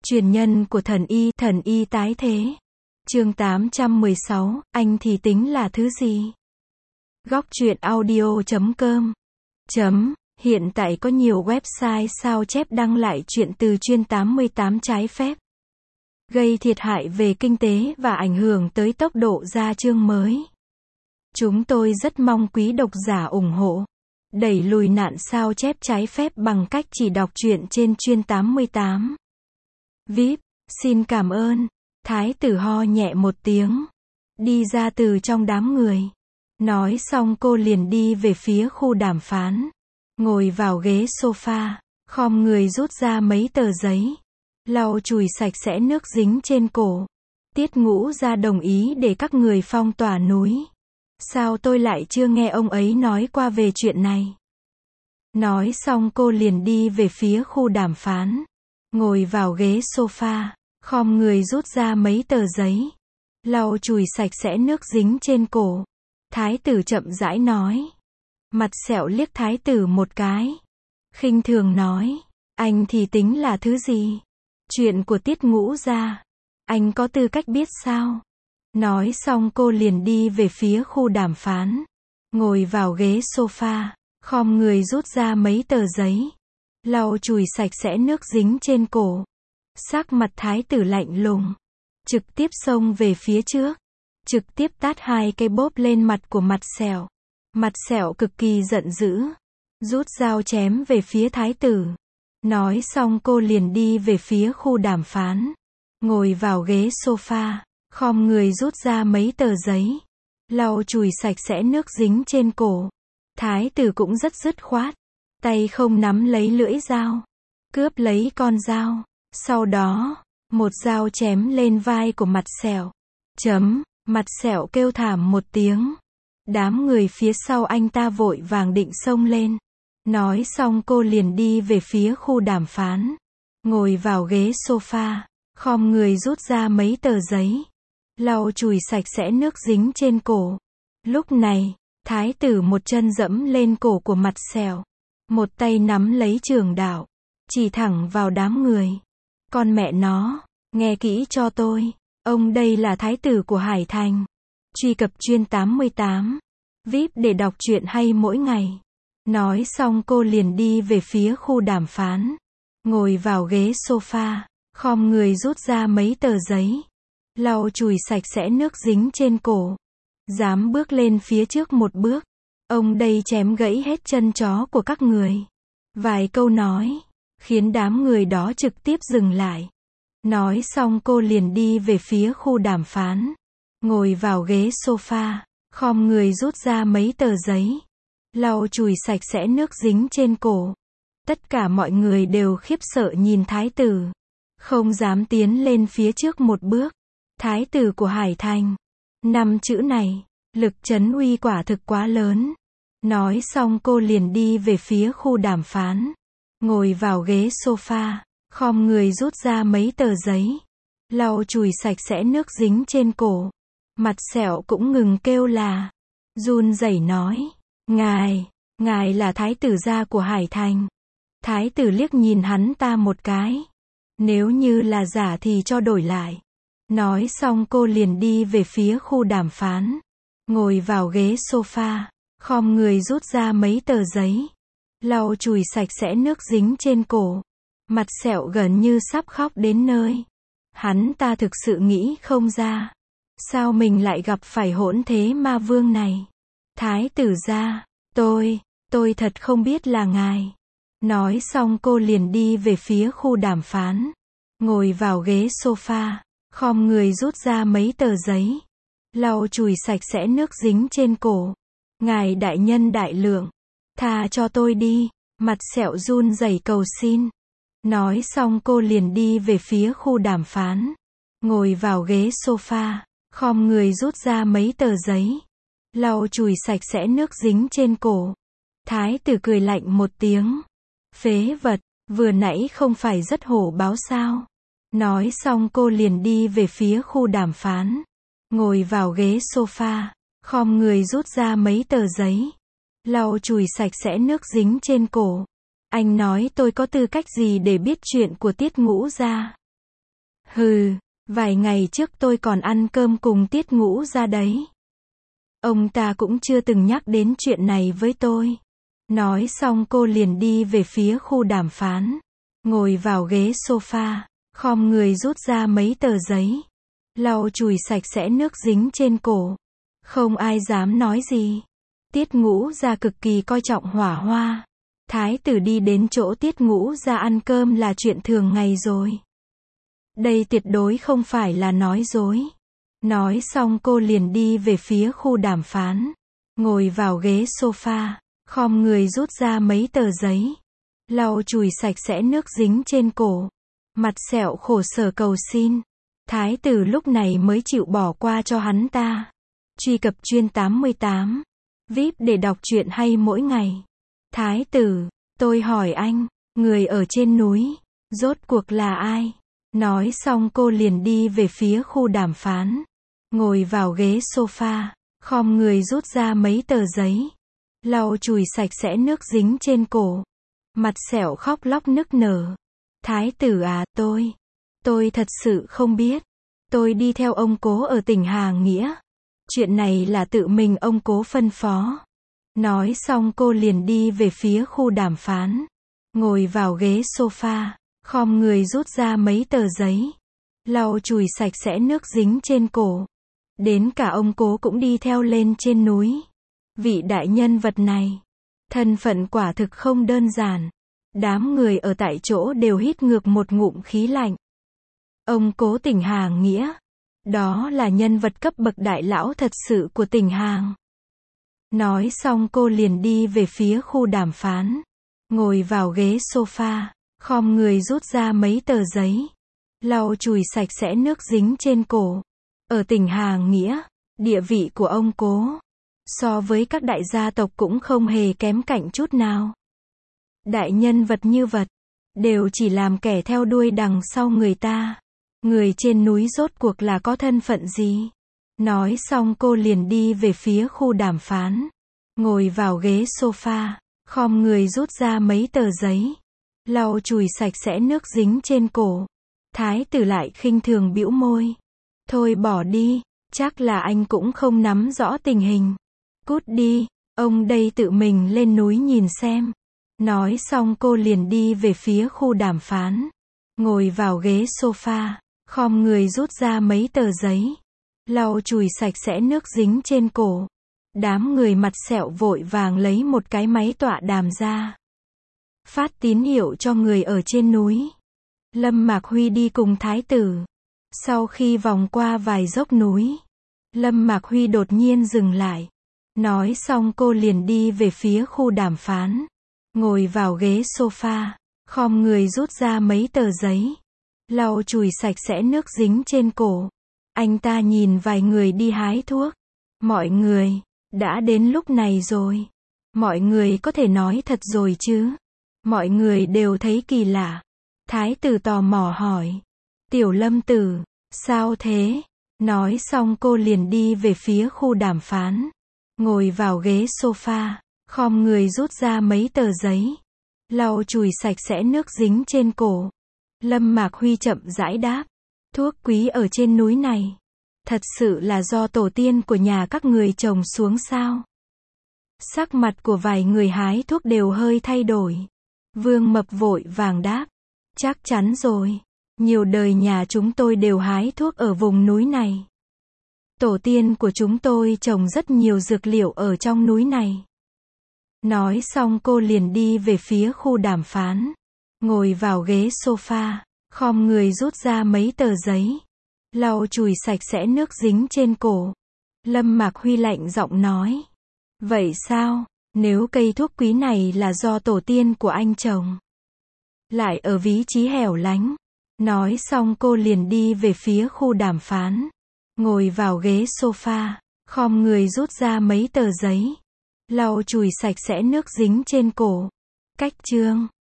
Truyền nhân của thần y tái thế. Chương 816, anh thì tính là thứ gì? Góc truyện audio.com. Hiện tại có nhiều website sao chép đăng lại chuyện từ chuyên 88 trái phép, gây thiệt hại về kinh tế và ảnh hưởng tới tốc độ ra chương mới. Chúng tôi rất mong quý độc giả ủng hộ, đẩy lùi nạn sao chép trái phép bằng cách chỉ đọc truyện trên chuyên 88. VIP, xin cảm ơn. Thái tử ho nhẹ một tiếng, đi ra từ trong đám người. Nói xong cô liền đi về phía khu đàm phán, ngồi vào ghế sofa, khom người rút ra mấy tờ giấy, lau chùi sạch sẽ nước dính trên cổ. Tiết Ngũ Gia đồng ý để các người phong tỏa núi. Sao tôi lại chưa nghe ông ấy nói qua về chuyện này? Nói xong cô liền đi về phía khu đàm phán, ngồi vào ghế sofa, khom người rút ra mấy tờ giấy, lau chùi sạch sẽ nước dính trên cổ. Thái tử chậm rãi nói. Mặt sẹo liếc thái tử một cái, khinh thường nói, anh thì tính là thứ gì? Chuyện của Tiết Ngũ Gia, anh có tư cách biết sao? Nói xong cô liền đi về phía khu đàm phán, ngồi vào ghế sofa, khom người rút ra mấy tờ giấy, lau chùi sạch sẽ nước dính trên cổ. Sắc mặt thái tử lạnh lùng, trực tiếp xông về phía trước, trực tiếp tát hai cây bốp lên mặt của mặt sẹo. Mặt sẹo cực kỳ giận dữ, rút dao chém về phía thái tử. Nói xong cô liền đi về phía khu đàm phán, ngồi vào ghế sofa, khom người rút ra mấy tờ giấy, lau chùi sạch sẽ nước dính trên cổ. Thái tử cũng rất dứt khoát, tay không nắm lấy lưỡi dao, cướp lấy con dao, sau đó, một dao chém lên vai của mặt sẹo. Mặt sẹo kêu thảm một tiếng. Đám người phía sau anh ta vội vàng định xông lên. Nói xong cô liền đi về phía khu đàm phán, ngồi vào ghế sofa, khom người rút ra mấy tờ giấy, lau chùi sạch sẽ nước dính trên cổ. Lúc này, thái tử một chân dẫm lên cổ của mặt sẹo, một tay nắm lấy trường đao, chỉ thẳng vào đám người. Con mẹ nó, nghe kỹ cho tôi, ông đây là thái tử của Hải Thành. Truy cập chuyên 88 VIP để đọc truyện hay mỗi ngày. Nói xong cô liền đi về phía khu đàm phán, ngồi vào ghế sofa, khom người rút ra mấy tờ giấy, lau chùi sạch sẽ nước dính trên cổ. Dám bước lên phía trước một bước, ông đây chém gãy hết chân chó của các người. Vài câu nói, khiến đám người đó trực tiếp dừng lại. Nói xong cô liền đi về phía khu đàm phán, ngồi vào ghế sofa, khom người rút ra mấy tờ giấy, lau chùi sạch sẽ nước dính trên cổ. Tất cả mọi người đều khiếp sợ nhìn thái tử, không dám tiến lên phía trước một bước. Thái tử của Hải Thành, 5 chữ này, lực trấn uy quả thực quá lớn. Nói xong cô liền đi về phía khu đàm phán, ngồi vào ghế sofa, khom người rút ra mấy tờ giấy, lau chùi sạch sẽ nước dính trên cổ. Mặt sẹo cũng ngừng kêu là, run rẩy nói, ngài là thái tử gia của Hải Thành. Thái tử liếc nhìn hắn ta một cái, nếu như là giả thì cho đổi lại. Nói xong cô liền đi về phía khu đàm phán, ngồi vào ghế sofa, khom người rút ra mấy tờ giấy, lau chùi sạch sẽ nước dính trên cổ. Mặt sẹo gần như sắp khóc đến nơi. Hắn ta thực sự nghĩ không ra, sao mình lại gặp phải hỗn thế ma vương này. Thái tử gia, tôi thật không biết là ngài. Nói xong cô liền đi về phía khu đàm phán, ngồi vào ghế sofa, khom người rút ra mấy tờ giấy, lau chùi sạch sẽ nước dính trên cổ. Ngài đại nhân đại lượng, tha cho tôi đi. Mặt sẹo run rẩy cầu xin. Nói xong cô liền đi về phía khu đàm phán, ngồi vào ghế sofa, khom người rút ra mấy tờ giấy, lau chùi sạch sẽ nước dính trên cổ. Thái tử cười lạnh một tiếng. Phế vật, vừa nãy không phải rất hổ báo sao? Nói xong cô liền đi về phía khu đàm phán, ngồi vào ghế sofa, khom người rút ra mấy tờ giấy, lau chùi sạch sẽ nước dính trên cổ. Anh nói tôi có tư cách gì để biết chuyện của Tiết Ngũ Gia? Hừ, vài ngày trước tôi còn ăn cơm cùng Tiết Ngũ Gia đấy. Ông ta cũng chưa từng nhắc đến chuyện này với tôi. Nói xong cô liền đi về phía khu đàm phán. Ngồi vào ghế sofa, khom người rút ra mấy tờ giấy. Lau chùi sạch sẽ nước dính trên cổ. Không ai dám nói gì. Tiết Ngũ Gia cực kỳ coi trọng Hỏa Hoa. Thái tử đi đến chỗ Tiết Ngũ Gia ăn cơm là chuyện thường ngày rồi. Đây tuyệt đối không phải là nói dối. Nói xong cô liền đi về phía khu đàm phán. Ngồi vào ghế sofa, khom người rút ra mấy tờ giấy. Lau chùi sạch sẽ nước dính trên cổ. Mặt sẹo khổ sở cầu xin. Thái tử lúc này mới chịu bỏ qua cho hắn ta. Truy cập chuyên 88. VIP để đọc truyện hay mỗi ngày. Thái tử, tôi hỏi anh, người ở trên núi, rốt cuộc là ai? Nói xong cô liền đi về phía khu đàm phán. Ngồi vào ghế sofa, khom người rút ra mấy tờ giấy. Lau chùi sạch sẽ nước dính trên cổ. Mặt sẹo khóc lóc nức nở. Thái tử à, tôi thật sự không biết. Tôi đi theo ông cố ở tỉnh Hà Nghĩa. Chuyện này là tự mình ông cố phân phó. Nói xong cô liền đi về phía khu đàm phán. Ngồi vào ghế sofa, khom người rút ra mấy tờ giấy. Lau chùi sạch sẽ nước dính trên cổ. Đến cả ông cố cũng đi theo lên trên núi. Vị đại nhân vật này, thân phận quả thực không đơn giản. Đám người ở tại chỗ đều hít ngược một ngụm khí lạnh. Ông cố tỉnh Hà Nghĩa, đó là nhân vật cấp bậc đại lão thật sự của tỉnh Hàng. Nói xong cô liền đi về phía khu đàm phán. Ngồi vào ghế sofa, khom người rút ra mấy tờ giấy. Lau chùi sạch sẽ nước dính trên cổ. Ở tỉnh Hà Nghĩa, địa vị của ông cố so với các đại gia tộc cũng không hề kém cạnh chút nào. Đại nhân vật như vật, đều chỉ làm kẻ theo đuôi đằng sau người ta. Người trên núi rốt cuộc là có thân phận gì? Nói xong cô liền đi về phía khu đàm phán. Ngồi vào ghế sofa, khom người rút ra mấy tờ giấy. Lau chùi sạch sẽ nước dính trên cổ. Thái tử lại khinh thường bĩu môi. Thôi bỏ đi, chắc là anh cũng không nắm rõ tình hình. Cút đi, ông đây tự mình lên núi nhìn xem. Nói xong cô liền đi về phía khu đàm phán. Ngồi vào ghế sofa, khom người rút ra mấy tờ giấy. Lau chùi sạch sẽ nước dính trên cổ. Đám người mặt sẹo vội vàng lấy một cái máy tọa đàm ra. Phát tín hiệu cho người ở trên núi. Lâm Mạc Huy đi cùng thái tử. Sau khi vòng qua vài dốc núi, Lâm Mạc Huy đột nhiên dừng lại. Nói xong cô liền đi về phía khu đàm phán. Ngồi vào ghế sofa, khom người rút ra mấy tờ giấy. Lau chùi sạch sẽ nước dính trên cổ. Anh ta nhìn vài người đi hái thuốc. Mọi người, đã đến lúc này rồi. Mọi người có thể nói thật rồi chứ? Mọi người đều thấy kỳ lạ. Thái tử tò mò hỏi. Tiểu Lâm tử, sao thế? Nói xong cô liền đi về phía khu đàm phán. Ngồi vào ghế sofa, khom người rút ra mấy tờ giấy. Lau chùi sạch sẽ nước dính trên cổ. Lâm Mạc Huy chậm rãi đáp. Thuốc quý ở trên núi này, thật sự là do tổ tiên của nhà các người trồng xuống sao? Sắc mặt của vài người hái thuốc đều hơi thay đổi. Vương Mập vội vàng đáp. Chắc chắn rồi. Nhiều đời nhà chúng tôi đều hái thuốc ở vùng núi này. Tổ tiên của chúng tôi trồng rất nhiều dược liệu ở trong núi này. Nói xong cô liền đi về phía khu đàm phán. Ngồi vào ghế sofa, khom người rút ra mấy tờ giấy. Lau chùi sạch sẽ nước dính trên cổ. Lâm Mạc Huy lạnh giọng nói. Vậy sao, nếu cây thuốc quý này là do tổ tiên của anh trồng, lại ở vị trí hẻo lánh. Nói xong cô liền đi về phía khu đàm phán. Ngồi vào ghế sofa, khom người rút ra mấy tờ giấy. Lau chùi sạch sẽ nước dính trên cổ. Cách chương